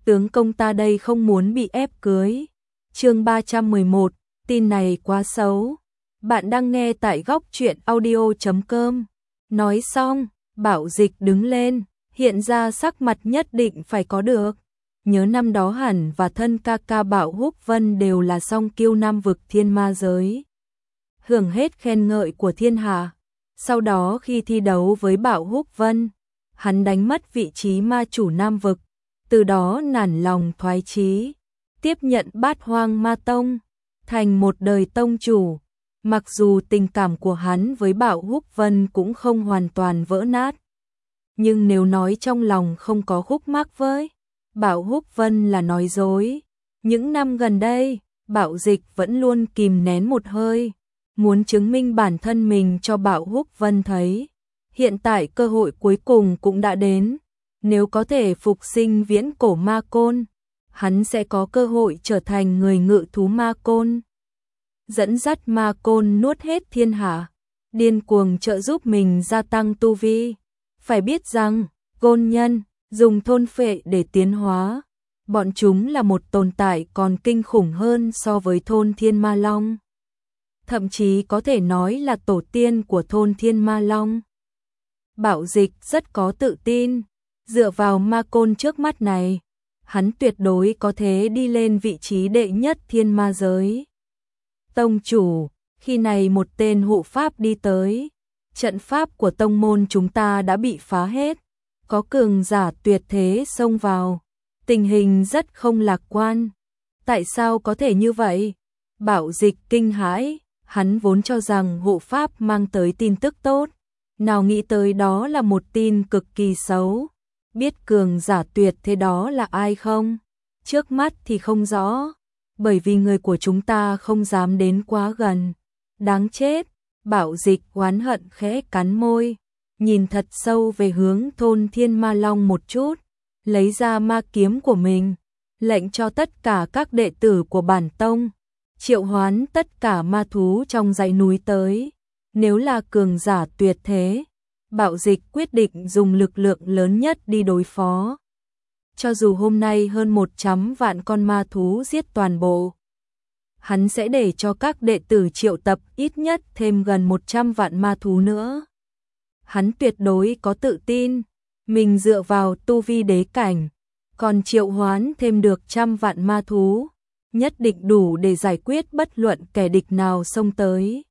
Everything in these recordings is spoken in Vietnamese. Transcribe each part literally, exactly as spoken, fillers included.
tướng công ta đây không muốn bị ép cưới. Chương ba trăm mười một, tin này quá xấu. Bạn đang nghe tại góc truyện audio chấm com. Nói xong, Bảo Dịch đứng lên, hiện ra sắc mặt nhất định phải có được. Nhớ năm đó hẳn và thân ca ca Bảo Húc Vân đều là song kiêu nam vực thiên ma giới, hưởng hết khen ngợi của thiên hạ. Sau đó khi thi đấu với Bảo Húc Vân, hắn đánh mất vị trí ma chủ nam vực, từ đó nản lòng thoái chí, tiếp nhận Bát Hoang Ma Tông, thành một đời tông chủ. Mặc dù tình cảm của hắn với Bảo Húc Vân cũng không hoàn toàn vỡ nát, nhưng nếu nói trong lòng không có khúc mắc với Bảo Húc Vân là nói dối. Những năm gần đây, Bảo Dịch vẫn luôn kìm nén một hơi, muốn chứng minh bản thân mình cho Bảo Húc Vân thấy. Hiện tại cơ hội cuối cùng cũng đã đến, nếu có thể phục sinh viễn cổ ma côn, hắn sẽ có cơ hội trở thành người ngự thú ma côn, dẫn dắt ma côn nuốt hết thiên hạ, điên cuồng trợ giúp mình gia tăng tu vi. Phải biết rằng, côn nhân dùng thôn phệ để tiến hóa, bọn chúng là một tồn tại còn kinh khủng hơn so với thôn Thiên Ma Long. Thậm chí có thể nói là tổ tiên của thôn Thiên Ma Long. Bảo Dịch rất có tự tin, dựa vào ma côn trước mắt này, hắn tuyệt đối có thể đi lên vị trí đệ nhất thiên ma giới. Tông chủ, khi này một tên hộ pháp đi tới, trận pháp của tông môn chúng ta đã bị phá hết, có cường giả tuyệt thế xông vào, tình hình rất không lạc quan. Tại sao có thể như vậy? Bảo Dịch kinh hãi, hắn vốn cho rằng hộ pháp mang tới tin tức tốt, nào nghĩ tới đó là một tin cực kỳ xấu. Biết cường giả tuyệt thế đó là ai không? Trước mắt thì không rõ, bởi vì người của chúng ta không dám đến quá gần. Đáng chết, Bảo Dịch oán hận khẽ cắn môi, nhìn thật sâu về hướng thôn Thiên Ma Long một chút, lấy ra ma kiếm của mình, lệnh cho tất cả các đệ tử của bản tông triệu hoán tất cả ma thú trong dãy núi tới. Nếu là cường giả tuyệt thế, Bảo Dịch quyết định dùng lực lượng lớn nhất đi đối phó. Cho dù hôm nay hơn một trăm vạn con ma thú giết toàn bộ, hắn sẽ để cho các đệ tử triệu tập ít nhất thêm gần một trăm vạn ma thú nữa. Hắn tuyệt đối có tự tin, mình dựa vào tu vi đế cảnh, còn triệu hoán thêm được trăm vạn ma thú, nhất định đủ để giải quyết bất luận kẻ địch nào xông tới.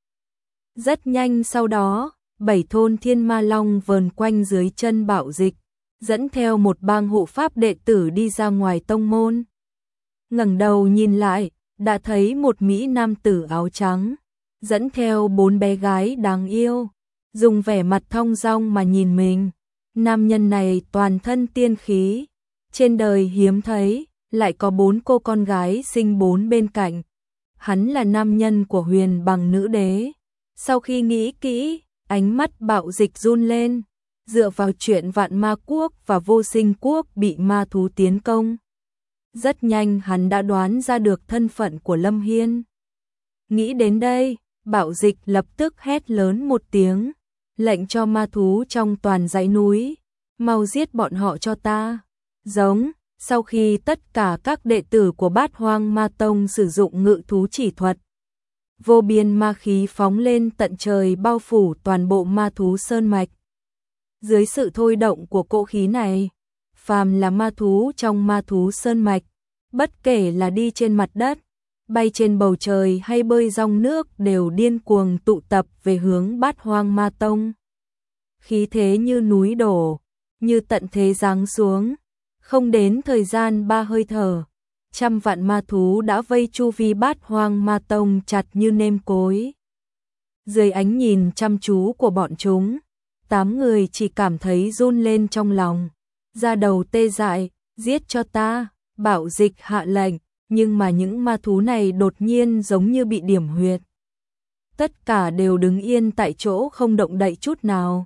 Rất nhanh sau đó, bảy thôn Thiên Ma Long vờn quanh dưới chân Bảo Dịch, dẫn theo một bang hộ pháp đệ tử đi ra ngoài tông môn. Ngẩng đầu nhìn lại, đã thấy một mỹ nam tử áo trắng, dẫn theo bốn bé gái đáng yêu, dùng vẻ mặt thong dong mà nhìn mình. Nam nhân này toàn thân tiên khí, trên đời hiếm thấy, lại có bốn cô con gái sinh bốn bên cạnh. Hắn là nam nhân của Huyền Bằng nữ đế. Sau khi nghĩ kỹ, ánh mắt Bảo Dịch run lên, dựa vào chuyện Vạn Ma Quốc và Vô Sinh Quốc bị ma thú tiến công. Rất nhanh hắn đã đoán ra được thân phận của Lâm Hiên. Nghĩ đến đây, Bảo Dịch lập tức hét lớn một tiếng, lệnh cho ma thú trong toàn dãy núi, mau giết bọn họ cho ta. Giống, sau khi tất cả các đệ tử của Bát Hoang Ma Tông sử dụng ngự thú chỉ thuật, vô biên ma khí phóng lên tận trời bao phủ toàn bộ ma thú sơn mạch. Dưới sự thôi động của cỗ khí này, phàm là ma thú trong ma thú sơn mạch, bất kể là đi trên mặt đất, bay trên bầu trời hay bơi dòng nước đều điên cuồng tụ tập về hướng Bát Hoang Ma Tông. Khí thế như núi đổ, như tận thế giáng xuống, không đến thời gian ba hơi thở, trăm vạn ma thú đã vây chu vi Bát Hoang Ma Tông chặt như nêm cối. Dưới ánh nhìn chăm chú của bọn chúng, tám người chỉ cảm thấy run lên trong lòng, da đầu tê dại. Giết cho ta, Bảo Dịch hạ lệnh, nhưng mà những ma thú này đột nhiên giống như bị điểm huyệt. Tất cả đều đứng yên tại chỗ không động đậy chút nào.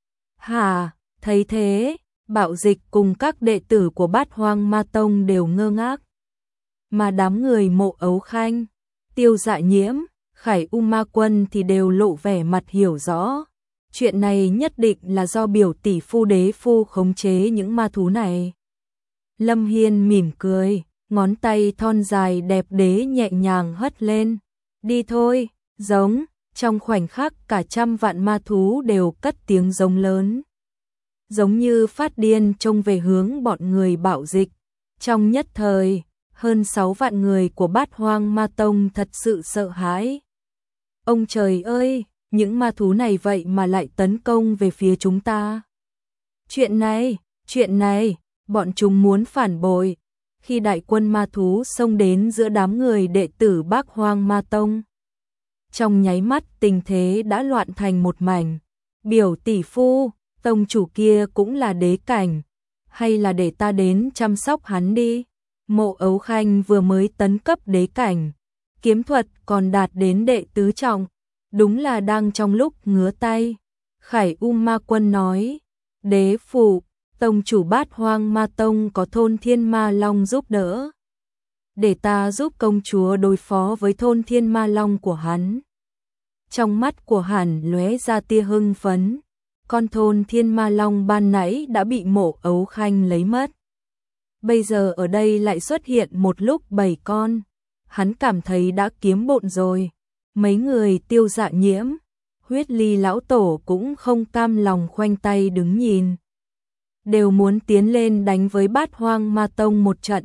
Hà, thấy thế, Bảo Dịch cùng các đệ tử của Bát Hoang Ma Tông đều ngơ ngác. Mà đám người Mộ Ấu Khanh, Tiêu Dạ Nhiễm, Khải U Ma Quân thì đều lộ vẻ mặt hiểu rõ. Chuyện này nhất định là do biểu tỷ phu đế phu khống chế những ma thú này. Lâm Hiên mỉm cười, ngón tay thon dài đẹp đẽ nhẹ nhàng hất lên. Đi thôi, giống, trong khoảnh khắc cả trăm vạn ma thú đều cất tiếng giống lớn. Giống như phát điên trông về hướng bọn người Bạo Dịch. Trong nhất thời, hơn sáu vạn người của Bát Hoang Ma Tông thật sự sợ hãi. Ông trời ơi, những ma thú này vậy mà lại tấn công về phía chúng ta. Chuyện này, chuyện này, bọn chúng muốn phản bội. Khi đại quân ma thú xông đến giữa đám người đệ tử Bát Hoang Ma Tông, trong nháy mắt tình thế đã loạn thành một mảnh. Biểu tỷ phu, tông chủ kia cũng là đế cảnh, hay là để ta đến chăm sóc hắn đi. Mộ Ấu Khanh vừa mới tấn cấp đế cảnh, kiếm thuật còn đạt đến đệ tứ trọng, đúng là đang trong lúc ngứa tay. Khải U Ma Quân nói, đế phụ, tông chủ Bát Hoang Ma Tông có thôn Thiên Ma Long giúp đỡ. Để ta giúp công chúa đối phó với thôn Thiên Ma Long của hắn. Trong mắt của Hàn lóe ra tia hưng phấn, con thôn Thiên Ma Long ban nãy đã bị Mộ Ấu Khanh lấy mất. Bây giờ ở đây lại xuất hiện một lúc bảy con, hắn cảm thấy đã kiếm bộn rồi. Mấy người Tiêu Dạ Nhiễm, Huyết Ly lão tổ cũng không cam lòng khoanh tay đứng nhìn, đều muốn tiến lên đánh với Bát Hoang Ma Tông một trận.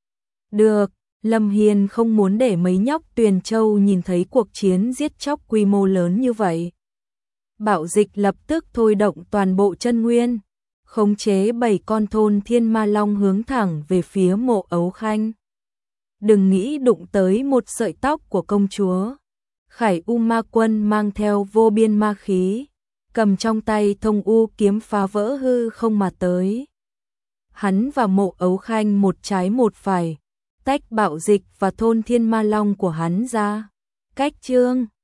Được, Lâm Hiên không muốn để mấy nhóc Tuyền Châu nhìn thấy cuộc chiến giết chóc quy mô lớn như vậy. Bạo Dịch lập tức thôi động toàn bộ chân nguyên, khống chế bảy con thôn Thiên Ma Long hướng thẳng về phía Mộ Ấu Khanh. Đừng nghĩ đụng tới một sợi tóc của công chúa. Khải U Ma Quân mang theo vô biên ma khí, cầm trong tay Thông U kiếm phá vỡ hư không mà tới. Hắn và Mộ Ấu Khanh một trái một phải, tách Bạo Dịch và thôn Thiên Ma Long của hắn ra. Cách chương